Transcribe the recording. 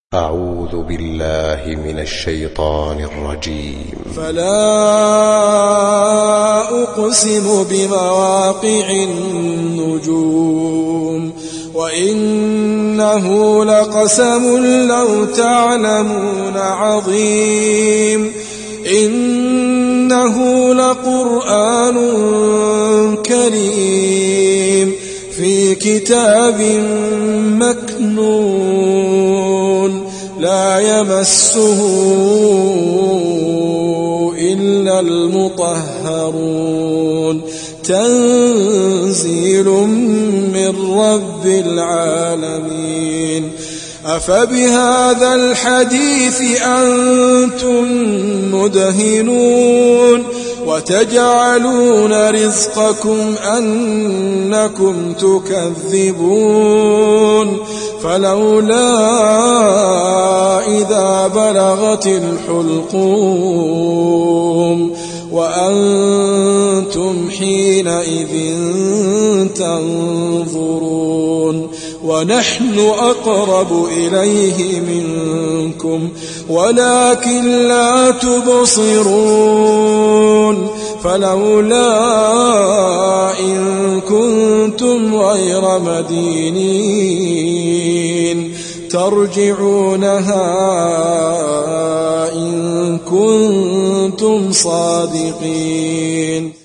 أعوذ بالله من الشيطان الرجيم. فلا أقسم بمواقع النجوم وإنه لقسم لو تعلمون عظيم إنه لقرآن كريم في كتاب مكنون لا يمسه إلا المطهرون تنزيل من رب العالمين. أفبهذا الحديث أنتم مدهنون وتجعلون رزقكم أنكم تكذبون فلولا إذا بلغت الحلقوم وأنتم حينئذ تنظرون ونحن أقرب إليه منكم ولكن لا تبصرون فلولا إن كنتم غير مدينين ترجعونها إن كنتم صادقين.